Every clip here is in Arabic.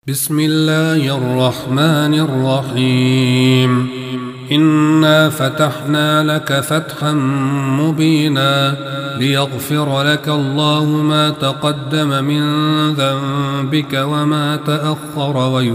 بسم الله الرحمن الرحيم. إنا فتحنا لك فتحا مبينا ليغفر لك الله ما تقدم من ذنبك وما تأخر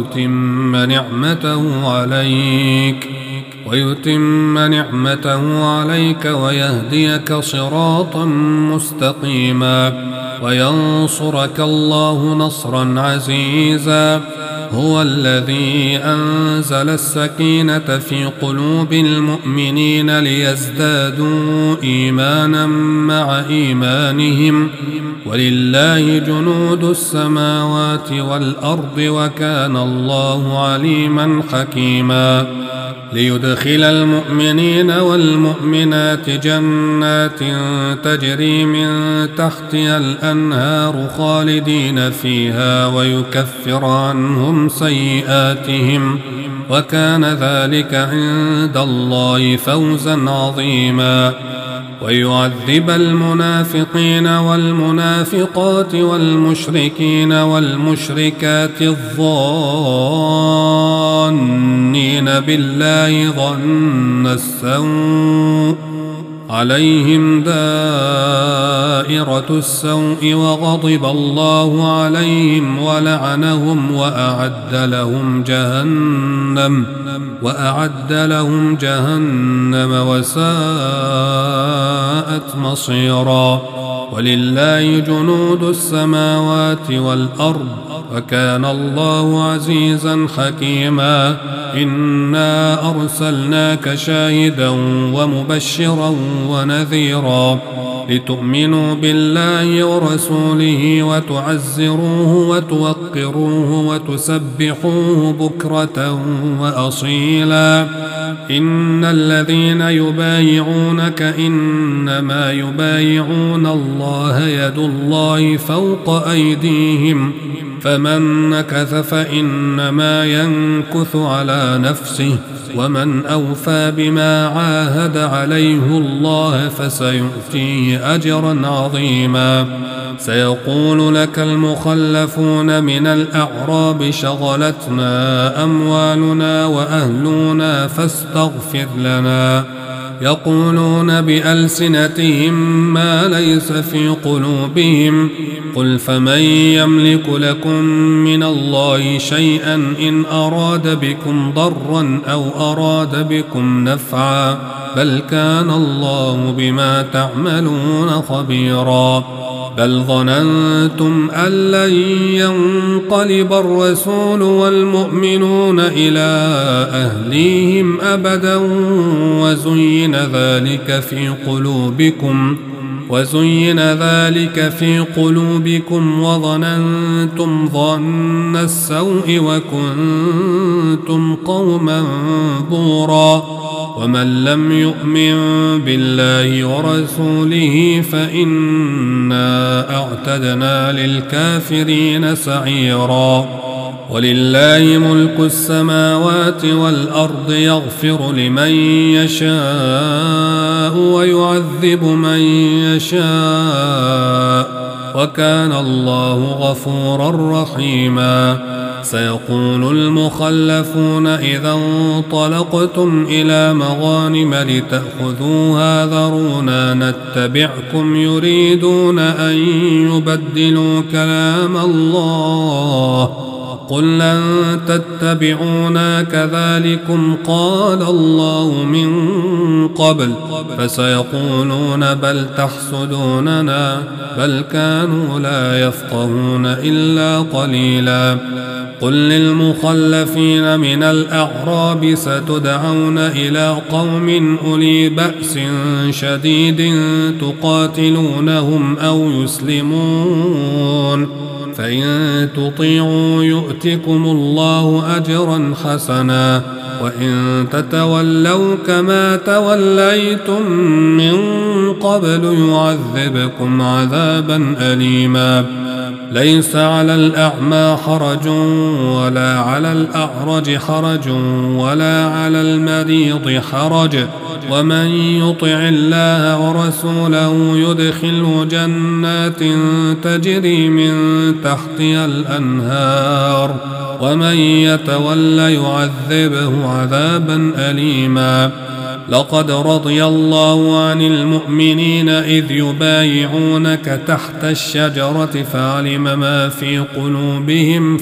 ويتم نعمته عليك ويهديك صراطا مستقيما وينصرك الله نصرا عزيزا. هو الذي أنزل السكينة في قلوب المؤمنين ليزدادوا إيمانا مع إيمانهم ولله جنود السماوات والأرض وكان الله عليما حكيما. ليدخل المؤمنين والمؤمنات جنات تجري من تحتها الأنهار خالدين فيها ويكفر عنهم سيئاتهم وكان ذلك عند الله فوزا عظيما. ويعذب المنافقين والمنافقات والمشركين والمشركات الظانين بالله ظن السوء عليهم دائرة السوء وغضب الله عليهم ولعنهم وأعد لهم جهنم وساءت مصيرا. ولله جنود السماوات والأرض وكان الله عزيزا حكيما. إنا أرسلناك شاهدا ومبشرا ونذيرا لتؤمنوا بالله ورسوله وتعزروه وتوقروه وتسبحوه بكرة وأصيلا. إن الذين يبايعونك إنما يبايعون الله يد الله فوق أيديهم فمن نكث فإنما ينكث على نفسه ومن أوفى بما عاهد عليه الله فسيؤتيه أجرا عظيما. سيقول لك المخلفون من الأعراب شغلتنا أموالنا وأهلنا فاستغفر لنا. يقولون بألسنتهم ما ليس في قلوبهم قل فمن يملك لكم من الله شيئا إن أراد بكم ضرا أو أراد بكم نفعا بل كان الله بما تعملون خبيرا. بل ظننتم أن لن ينقلب الرسول والمؤمنون إلى أهليهم أبدا وزين ذلك في قلوبكم وظننتم ظن السوء وكنتم قوما بورا. ومن لم يؤمن بالله ورسوله فإنا أعتدنا للكافرين سعيرا. ولله ملك السماوات والأرض يغفر لمن يشاء ويعذب من يشاء وكان الله غفورا رحيما. سيقول المخلفون إذا انطلقتم إلى مغانم لتأخذوها ذرونا نتبعكم يريدون أن يبدلوا كلام الله قل لن تتبعونا كذلكم قال الله من قبل فسيقولون بل تحسدوننا بل كانوا لا يفقهون إلا قليلا. قل للمخلفين من الأعراب ستدعون إلى قوم أولي بأس شديد تقاتلونهم أو يسلمون فإن تطيعوا يؤتكم الله أجرا حسنا وإن تتولوا كما توليتم من قبل يعذبكم عذابا أليما. ليس على الأعمى حرج ولا على الأعرج حرج ولا على المريض حرج ومن يطع الله ورسوله يدخله جنات تجري من تحتها الأنهار ومن يتول يعذبه عذابا أليما. لقد رضي الله عن المؤمنين إذ يبايعونك تحت الشجرة فعلم ما في قلوبهم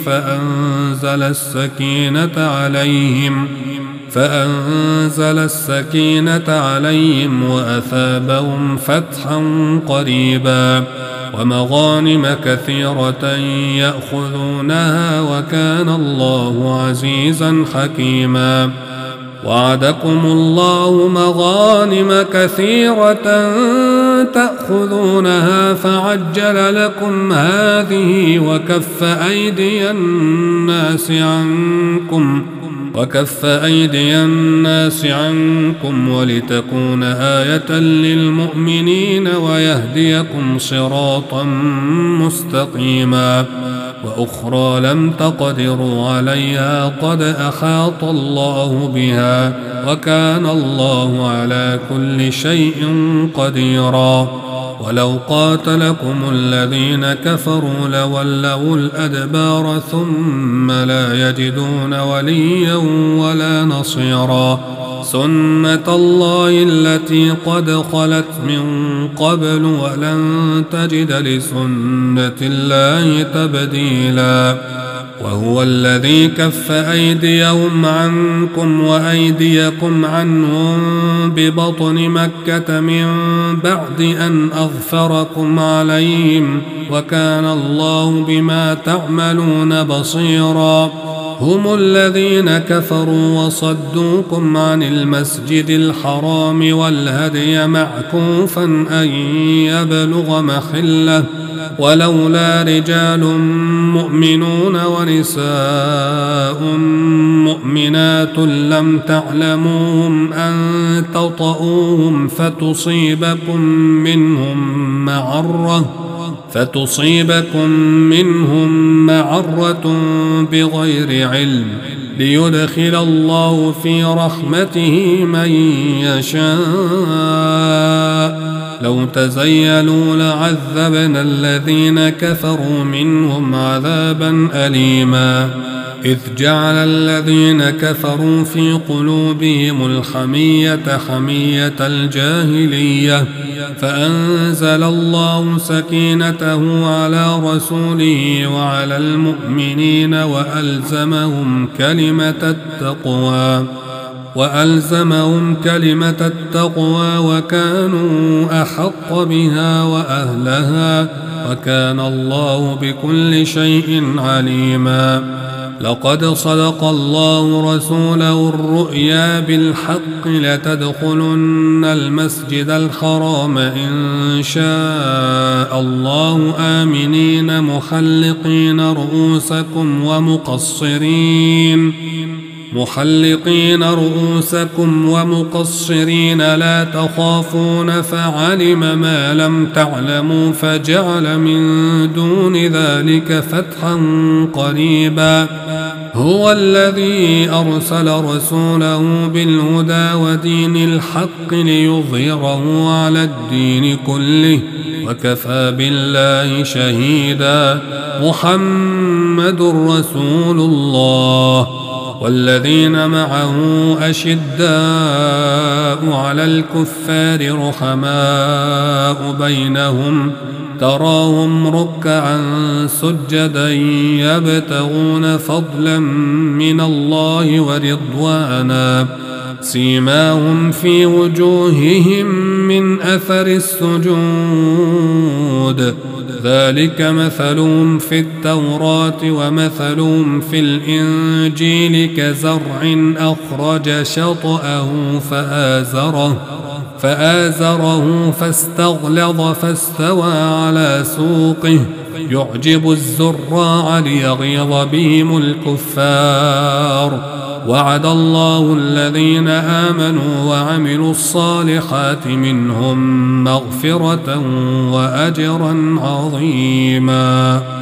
فأنزل السكينة عليهم وأثابهم فتحا قريبا ومغانم كثيرة يأخذونها وكان الله عزيزا حكيما. وعدكم الله مغانم كثيرة تأخذونها فعجل لكم هذه وكف أيدي الناس عنكم ولتكون آية للمؤمنين ويهديكم صراطا مستقيما. وأخرى لم تقدروا عليها قد أحاط الله بها وكان الله على كل شيء قديرا. ولو قاتلكم الذين كفروا لولوا الأدبار ثم لا يجدون وليا ولا نصيرا. سنة الله التي قد خلت من قبل ولن تجد لسنة الله تبديلا. وهو الذي كف أيديهم عنكم وأيديكم عنهم ببطن مكة من بعد أن أظفركم عليهم وكان الله بما تعملون بصيرا. هم الذين كفروا وصدوكم عن المسجد الحرام والهدي معكوفا أن يبلغ محله ولولا رجال مؤمنون ونساء مؤمنات لم تعلموهم أن تطؤوهم فتصيبكم منهم معرة بغير علم ليدخل الله في رحمته من يشاء. لو تزيلوا لعذبنا الذين كفروا منهم عذابا أليما. إذ جعل الذين كفروا في قلوبهم الحمية حمية الجاهلية فأنزل الله سكينته على رسوله وعلى المؤمنين وألزمهم كلمة التقوى وكانوا أحق بها وأهلها وكان الله بكل شيء عليما. لقد صدق الله رسوله الرؤيا بالحق لتدخلن المسجد الحرام إن شاء الله آمنين محلقين رؤوسكم ومقصرين لا تخافون فعلم ما لم تعلموا فجعل من دون ذلك فتحا قريبا. هو الذي أرسل رسوله بالهدى ودين الحق ليظهره على الدين كله وكفى بالله شهيدا. محمد رسول الله والذين معه أشداء على الكفار رحماء بينهم تراهم ركعا سجدا يبتغون فضلا من الله ورضوانا سيماهم في وجوههم من أثر السجود ذلك مثلهم في التوراة ومثلهم في الإنجيل كزرع أخرج شطأه فآزره فاستغلظ فاستوى على سوقه يعجب الزراع ليغيظ بهم الكفار. وعد الله الذين آمنوا وعملوا الصالحات منهم مغفرة وأجرا عظيما.